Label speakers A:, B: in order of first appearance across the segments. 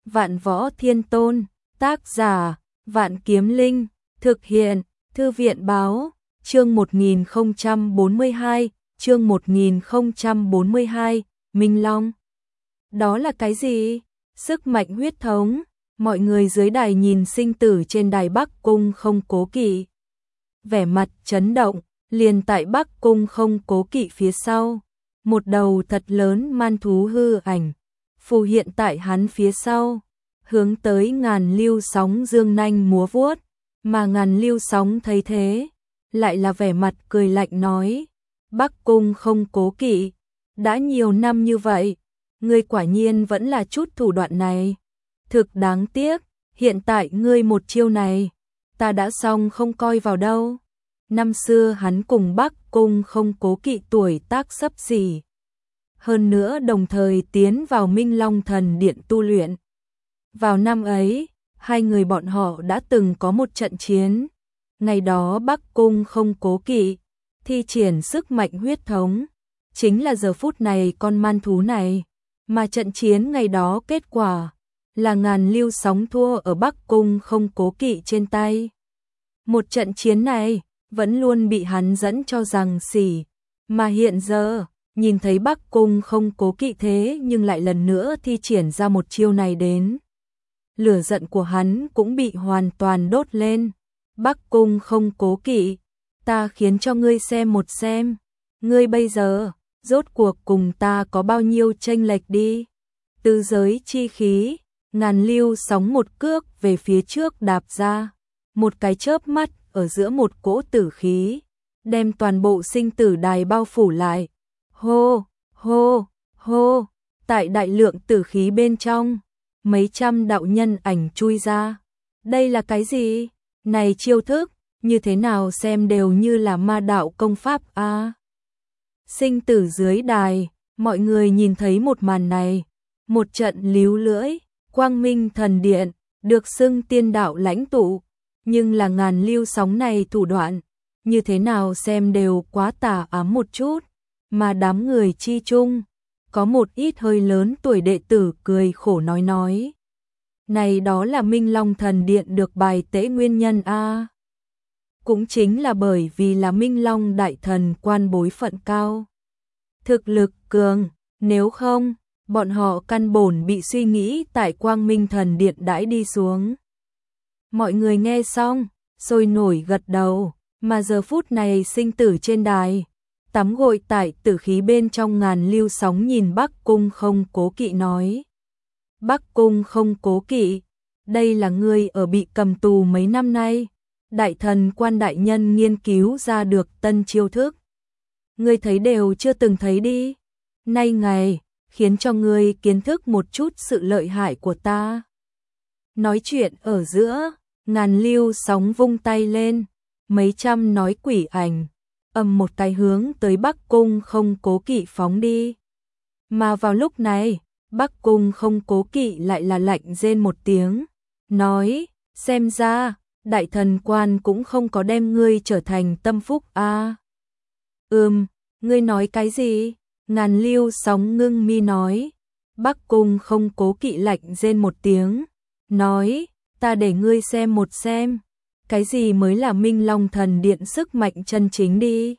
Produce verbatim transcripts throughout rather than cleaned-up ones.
A: Vạn Võ Thiên Tôn, tác giả, Vạn Kiếm Linh, thực hiện, Thư viện báo, chương một nghìn không trăm bốn mươi hai, chương một nghìn không trăm bốn mươi hai, Minh Long. Đó là cái gì? Sức mạnh huyết thống, mọi người dưới đài nhìn sinh tử trên đài Bắc Cung không cố kỵ. Vẻ mặt chấn động, liền tại Bắc Cung không cố kỵ phía sau. Một đầu thật lớn man thú hư ảnh, phù hiện tại hắn phía sau, hướng tới Ngàn Lưu Sóng dương nanh múa vuốt, mà Ngàn Lưu Sóng thấy thế, lại là vẻ mặt cười lạnh nói, Bắc Cung không cố kỵ, đã nhiều năm như vậy, ngươi quả nhiên vẫn là chút thủ đoạn này, thực đáng tiếc, hiện tại ngươi một chiêu này, ta đã xong không coi vào đâu. Năm xưa hắn cùng Bắc Cung không cố kỵ tuổi tác xấp xỉ. Hơn nữa đồng thời tiến vào Minh Long Thần Điện tu luyện. Vào năm ấy, hai người bọn họ đã từng có một trận chiến. Ngày đó Bắc Cung không cố kỵ, thi triển sức mạnh huyết thống. Chính là giờ phút này con man thú này. Mà trận chiến ngày đó kết quả là Ngàn Lưu Sóng thua ở Bắc Cung không cố kỵ trên tay. Một trận chiến này vẫn luôn bị hắn dẫn cho rằng xỉ. Mà hiện giờ, nhìn thấy Bắc Cung không cố kỵ thế nhưng lại lần nữa thi triển ra một chiêu này đến. Lửa giận của hắn cũng bị hoàn toàn đốt lên. Bắc Cung không cố kỵ, ta khiến cho ngươi xem một xem. Ngươi bây giờ, rốt cuộc cùng ta có bao nhiêu chênh lệch đi. Từ giới chi khí, Ngàn Lưu Sóng một cước về phía trước đạp ra. Một cái chớp mắt ở giữa một cỗ tử khí, đem toàn bộ sinh tử đài bao phủ lại. Hô, hô, hô, tại đại lượng tử khí bên trong, mấy trăm đạo nhân ảnh chui ra. Đây là cái gì? Này chiêu thức, như thế nào xem đều như là ma đạo công pháp a. À, sinh tử dưới đài, mọi người nhìn thấy một màn này, một trận líu lưỡi, Quang Minh Thần Điện, được xưng tiên đạo lãnh tụ, nhưng là Ngàn Lưu Sóng này thủ đoạn, như thế nào xem đều quá tà ám một chút. Mà đám người chi chung, có một ít hơi lớn tuổi đệ tử cười khổ nói nói. Này đó là Minh Long Thần Điện được bài tế nguyên nhân a. À, cũng chính là bởi vì là Minh Long đại thần quan bối phận cao. Thực lực cường, nếu không, bọn họ căn bổn bị suy nghĩ tại Quang Minh Thần Điện đãi đi xuống. Mọi người nghe xong, sôi nổi gật đầu, mà giờ phút này sinh tử trên đài. Tắm gội tại tử khí bên trong Ngàn Lưu Sóng nhìn Bắc Cung không cố kỵ nói. Bắc Cung không cố kỵ, đây là ngươi ở bị cầm tù mấy năm nay. Đại thần quan đại nhân nghiên cứu ra được tân chiêu thức. Ngươi thấy đều chưa từng thấy đi. Nay ngày, khiến cho ngươi kiến thức một chút sự lợi hại của ta. Nói chuyện ở giữa, Ngàn Lưu Sóng vung tay lên, mấy trăm nói quỷ ảnh. Ầm một cái hướng tới Bắc Cung không cố kỵ phóng đi. Mà vào lúc này, Bắc Cung không cố kỵ lại là lạnh rên một tiếng, nói, xem ra, đại thần quan cũng không có đem ngươi trở thành tâm phúc a. À, ừm, ngươi nói cái gì? Ngàn Lưu Sóng ngưng mi nói. Bắc Cung không cố kỵ lạnh rên một tiếng, nói, ta để ngươi xem một xem. Cái gì mới là Minh Long Thần Điện sức mạnh chân chính đi.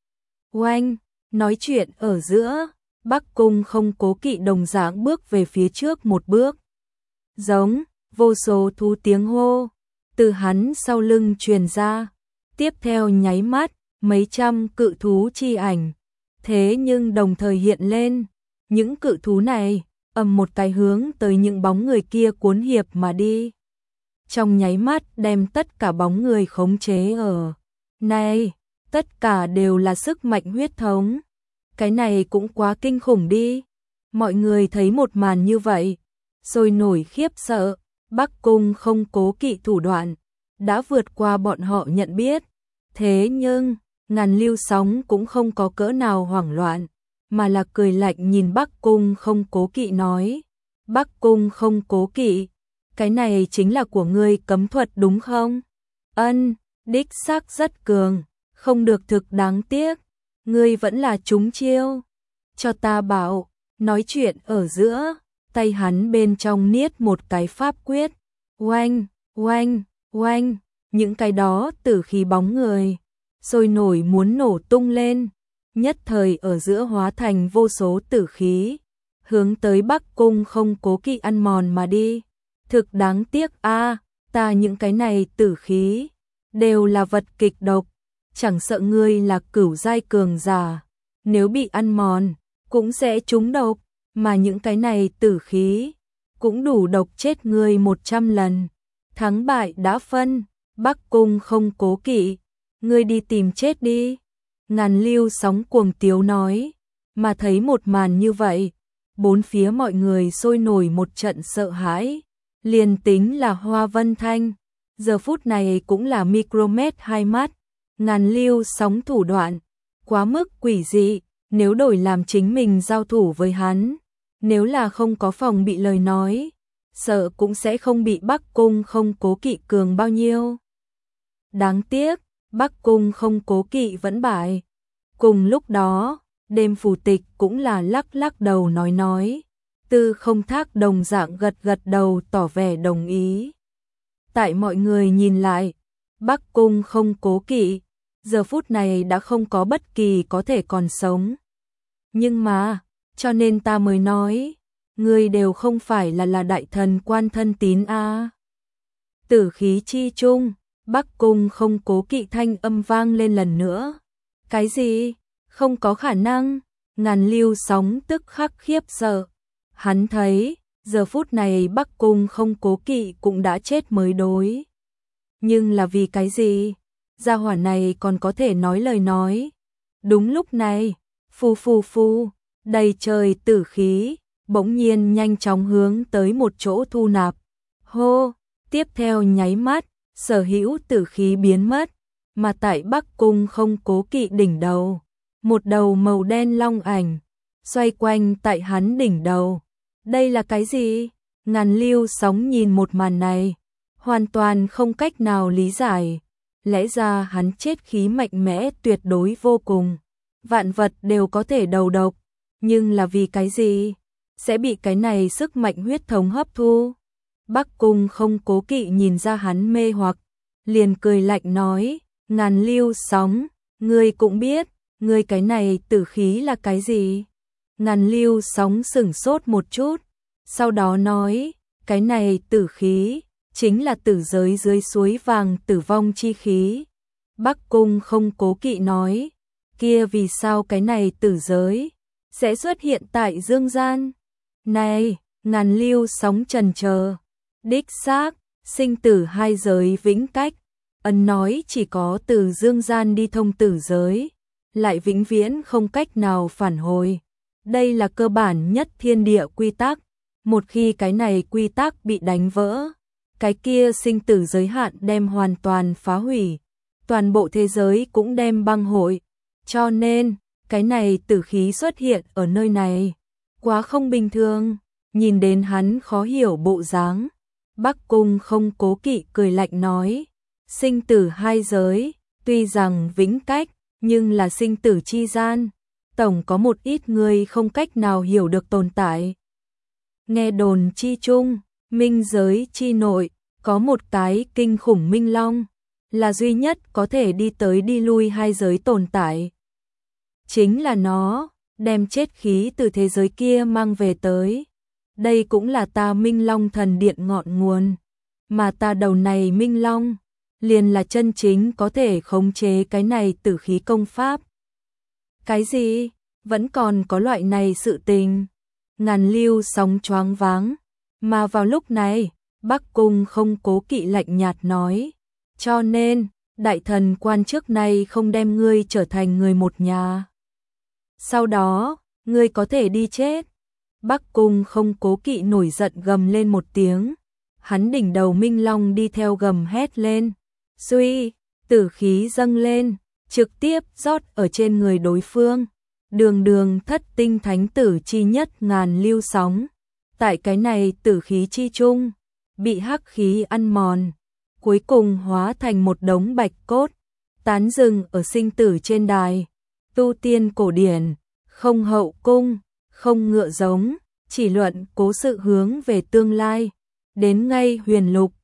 A: Oanh, nói chuyện ở giữa, Bắc Cung không cố kỵ đồng dạng bước về phía trước một bước. Giống, vô số thú tiếng hô, từ hắn sau lưng truyền ra. Tiếp theo nháy mắt, mấy trăm cự thú chi ảnh. Thế nhưng đồng thời hiện lên, những cự thú này, ầm một cái hướng tới những bóng người kia cuốn hiệp mà đi. Trong nháy mắt đem tất cả bóng người khống chế ở. Này, tất cả đều là sức mạnh huyết thống. Cái này cũng quá kinh khủng đi. Mọi người thấy một màn như vậy, sôi nổi khiếp sợ. Bắc Cung không cố kỵ thủ đoạn, đã vượt qua bọn họ nhận biết. Thế nhưng, Ngàn Lưu Sóng cũng không có cỡ nào hoảng loạn, mà là cười lạnh nhìn Bắc Cung không cố kỵ nói. Bắc Cung không cố kỵ, cái này chính là của ngươi cấm thuật đúng không? Ân, đích xác rất cường, không được thực đáng tiếc, ngươi vẫn là trúng chiêu. Cho ta bảo, nói chuyện ở giữa, tay hắn bên trong niết một cái pháp quyết, oanh, oanh, oanh, những cái đó tử khí bóng người, sôi nổi muốn nổ tung lên, nhất thời ở giữa hóa thành vô số tử khí, hướng tới Bắc Cung không cố kỵ ăn mòn mà đi. Thực đáng tiếc a, ta những cái này tử khí đều là vật kịch độc, chẳng sợ ngươi là cửu giai cường giả, nếu bị ăn mòn cũng sẽ trúng độc, mà những cái này tử khí cũng đủ độc chết ngươi một trăm lần. Thắng bại đã phân, Bắc Cung không cố kỵ, ngươi đi tìm chết đi. Ngàn Lưu Sóng cuồng tiếu nói, mà thấy một màn như vậy, bốn phía mọi người sôi nổi một trận sợ hãi, liền tính là Hoa Vân Thanh, giờ phút này cũng là micromet hai mắt, Ngàn Lưu Sóng thủ đoạn, quá mức quỷ dị, nếu đổi làm chính mình giao thủ với hắn, nếu là không có phòng bị lời nói, sợ cũng sẽ không bị Bắc Cung không cố kỵ cường bao nhiêu. Đáng tiếc, Bắc Cung không cố kỵ vẫn bại. Cùng lúc đó, Đêm Phù Tịch cũng là lắc lắc đầu nói nói, Tư Không Thác đồng dạng gật gật đầu tỏ vẻ đồng ý. Tại mọi người nhìn lại, Bắc Cung không cố kỵ, giờ phút này đã không có bất kỳ có thể còn sống. Nhưng mà, cho nên ta mới nói, người đều không phải là là đại thần quan thân tín a. Tử khí chi chung, Bắc Cung không cố kỵ thanh âm vang lên lần nữa. Cái gì? Không có khả năng. Ngàn Lưu Sóng tức khắc khiếp sợ. Hắn thấy, giờ phút này Bắc Cung không cố kỵ cũng đã chết mới đối. Nhưng là vì cái gì? Gia hỏa này còn có thể nói lời nói. Đúng lúc này, phù phù phù, đầy trời tử khí, bỗng nhiên nhanh chóng hướng tới một chỗ thu nạp. Hô, tiếp theo nháy mắt, sở hữu tử khí biến mất, mà tại Bắc Cung không cố kỵ đỉnh đầu, một đầu màu đen long ảnh, xoay quanh tại hắn đỉnh đầu. Đây là cái gì? Ngàn Lưu Sóng nhìn một màn này, hoàn toàn không cách nào lý giải. Lẽ ra hắn chết khí mạnh mẽ tuyệt đối vô cùng, vạn vật đều có thể đầu độc, nhưng là vì cái gì? Sẽ bị cái này sức mạnh huyết thống hấp thu. Bắc Cung không cố kỵ nhìn ra hắn mê hoặc, liền cười lạnh nói, Ngàn Lưu Sóng, ngươi cũng biết, ngươi cái này tử khí là cái gì? Ngàn Lưu Sóng sửng sốt một chút, sau đó nói, cái này tử khí, chính là tử giới dưới suối vàng tử vong chi khí. Bắc Cung không cố kỵ nói, kia vì sao cái này tử giới sẽ xuất hiện tại dương gian? Này, Ngàn Lưu Sóng trần chờ, đích xác, sinh tử hai giới vĩnh cách, ấn nói chỉ có từ dương gian đi thông tử giới, lại vĩnh viễn không cách nào phản hồi. Đây là cơ bản nhất thiên địa quy tắc, một khi cái này quy tắc bị đánh vỡ, cái kia sinh tử giới hạn đem hoàn toàn phá hủy, toàn bộ thế giới cũng đem băng hội. Cho nên, cái này tử khí xuất hiện ở nơi này, quá không bình thường. Nhìn đến hắn khó hiểu bộ dáng, Bắc Cung không cố kỵ cười lạnh nói, sinh tử hai giới, tuy rằng vĩnh cách, nhưng là sinh tử chi gian, tổng có một ít người không cách nào hiểu được tồn tại. Nghe đồn chi chung, minh giới chi nội, có một cái kinh khủng minh long, là duy nhất có thể đi tới đi lui hai giới tồn tại. Chính là nó, đem chết khí từ thế giới kia mang về tới. Đây cũng là ta Minh Long thần điện ngọn nguồn, mà ta đầu này Minh Long, liền là chân chính có thể khống chế cái này tử khí công pháp. Cái gì? Vẫn còn có loại này sự tình. Ngàn Lưu Sóng choáng váng, mà vào lúc này, Bắc Cung không cố kỵ lạnh nhạt nói, cho nên, đại thần quan trước này không đem ngươi trở thành người một nhà. Sau đó, ngươi có thể đi chết. Bắc Cung không cố kỵ nổi giận gầm lên một tiếng, hắn đỉnh đầu Minh Long đi theo gầm hét lên, suy, tử khí dâng lên, trực tiếp rót ở trên người đối phương, đường đường thất tinh thánh tử chi nhất Ngàn Lưu Sóng, tại cái này tử khí chi chung, bị hắc khí ăn mòn, cuối cùng hóa thành một đống bạch cốt, tán rừng ở sinh tử trên đài, tu tiên cổ điển, không hậu cung, không ngựa giống, chỉ luận cố sự hướng về tương lai. Đến ngay huyền lục,